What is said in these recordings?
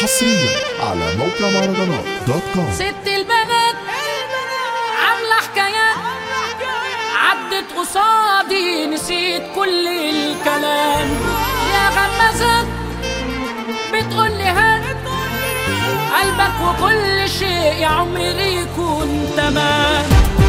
حصريا على موقع مهرجانات دوت كوم. ست البنات عاملة حكايات، عدت قصادي نسيت كل الكلام. يا غمازات بتقولي هات قلبك وكل شيء يا عمري يكون تمام.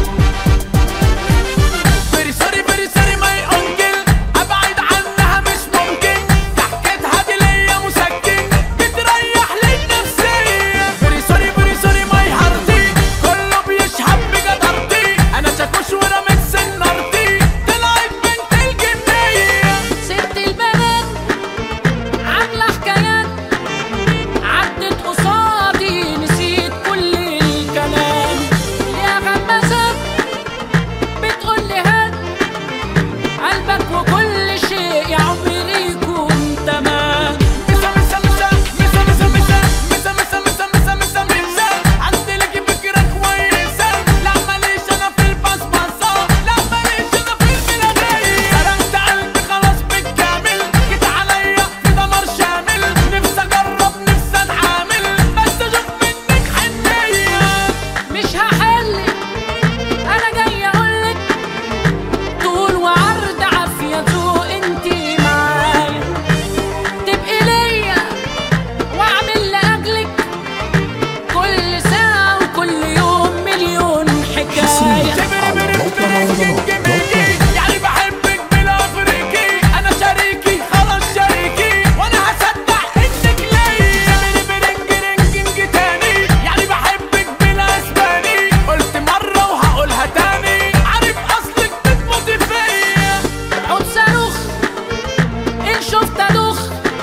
يعني بحبك بلا فريكي، انا شريكي خلاص شريكي، وانا هصدق انك ليا. برنج رنج تاني، يعني بحبك بلا اسباني، قلت مرة وهقولها تاني، عارف اصلك بتموتي فيا. عود صاروخ ان شفت ادوخ،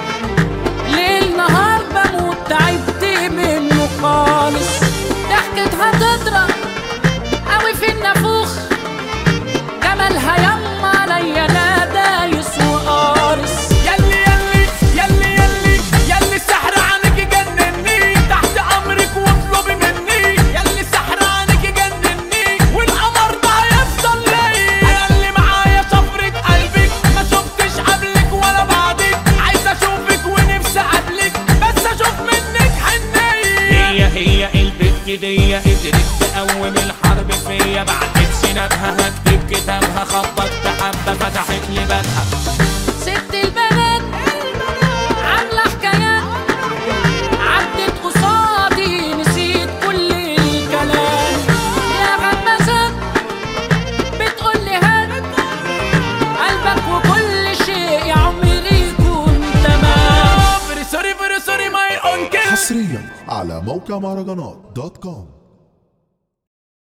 ليل نهار بموت تعبت منه خالص. ضحكتها تضرب قوي في النافوخ، جمالها يما عليا لا دايس وقارص. يلي يلي يلي يلي يلي السحر عنك جنني، تحت امرك واطلبي مني. يلي السحر عنك جنني، والقمر ده هيفضل ليا. انا اللي معايا شفرة قلبك، ما شفتش قبلك ولا بعدك، عايز اشوفك ونفسي اقابلك، بس اشوف منك حنية. هي البت دي قدرت تقوم الحرب فيا، بعدت سنابها هكتب كتابها، خبطت حبة فتحت لي بابها. ست البنات عاملة حكايات، عدت قصادي نسيت كل الكلام. يا غمازات بتقولي هات قلبك وكل شيء يا عمري يكون تمام. سوري سوري ماي اونكل. حصريا على موقع مهرجانات دوت كوم.